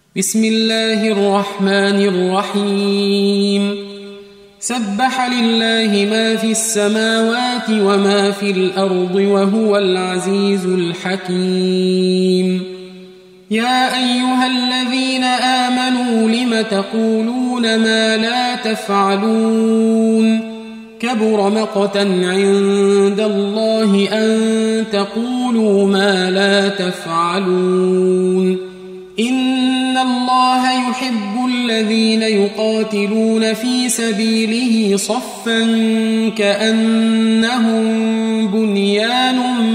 بسم الله الرحمن الرحيم سبح لله ما في السماوات وما في الأرض وهو العزيز الحكيم يا أيها الذين آمنوا لم تقولون ما لا تفعلون كبر مقتا عند الله أن تقولوا ما لا تفعلون إن الله يحب الذين يقاتلون في سبيله صفا كأنهم بنيان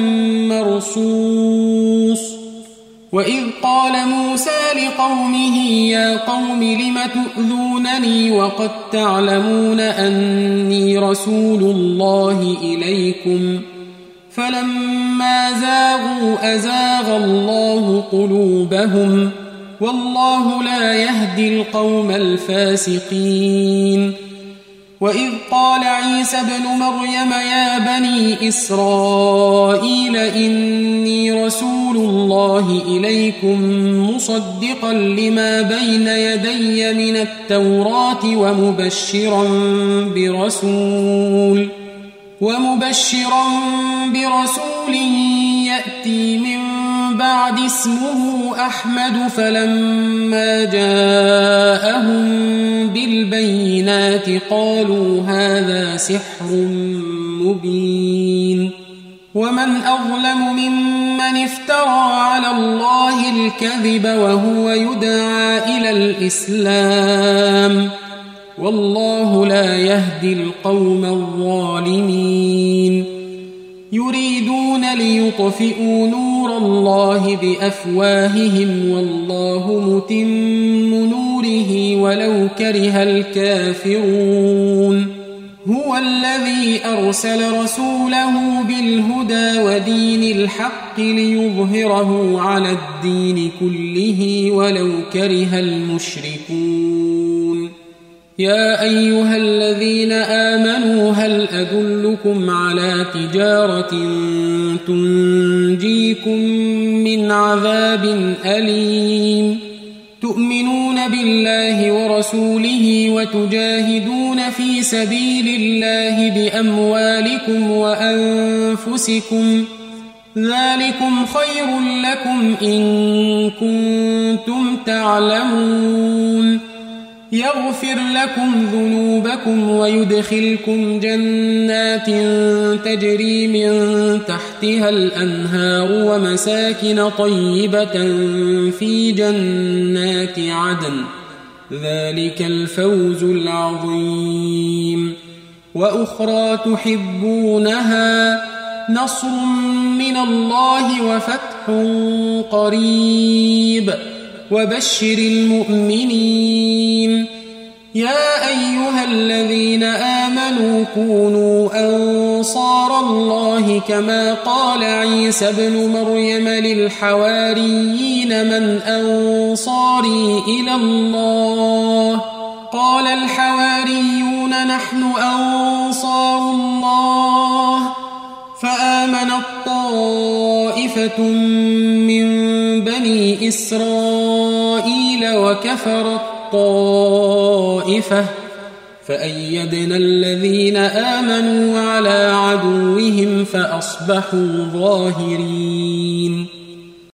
مرصوص وإذ قال موسى لقومه يا قوم لم تؤذونني وقد تعلمون أني رسول الله إليكم فلما زاغوا أزاغ الله قلوبهم والله لا يهدي القوم الفاسقين وإذ قال عيسى ابن مريم يا بني إسرائيل إني رسول الله إليكم مصدقا لما بين يدي من التوراة ومبشرا برسول يأتي من بعد اسمه أحمد فلما جاءهم بالبينات قالوا هذا سحر مبين ومن أظلم ممن افترى على الله الكذب وهو يدعى إلى الإسلام والله لا يهدي القوم الظالمين يريدون ليطفئوا نور الله بأفواههم والله متم نوره ولو كره الكافرون هو الذي أرسل رسوله بالهدى ودين الحق ليظهره على الدين كله ولو كره المشركون يا أيها الذين آمنوا هل أدلكم على تجارة تنجيكم من عذاب أليم تؤمنون بالله ورسوله وتجاهدون في سبيل الله بأموالكم وأنفسكم ذلكم خير لكم إن كنتم تعلمون يغفر لكم ذنوبكم ويدخلكم جنات تجري من تحتها الأنهار ومساكن طيبة في جنات عدن ذلك الفوز العظيم وأخرى تحبونها نصر من الله وفتح قريب وبشر المؤمنين يا أيها الذين آمنوا كونوا أنصار الله كما قال عيسى ابن مريم للحواريين من أنصاري إلى الله قال الحواريون نحن أنصار الله فآمنت طائفة من بني إسرائيل وكفرت طائفة فأيدنا الذين آمنوا على عدوهم فأصبحوا ظاهرين